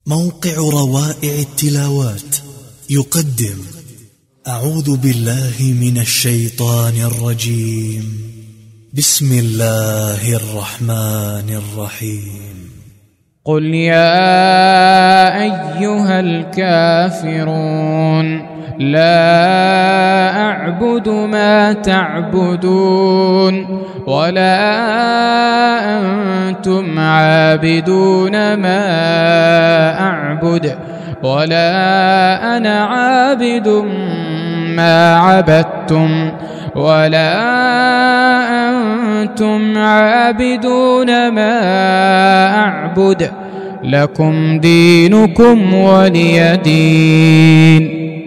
موقع روائع التلاوات يقدم أعوذ بالله من الشيطان الرجيم. بسم الله الرحمن الرحيم. قل يا أيها الكافرون لا أعبد ما تعبدون ولا أنتم عابدون ما أعبد ولا أنا عابد ما عبدتم ولا أنتم عابدون ما أعبد لكم دينكم ولي دين.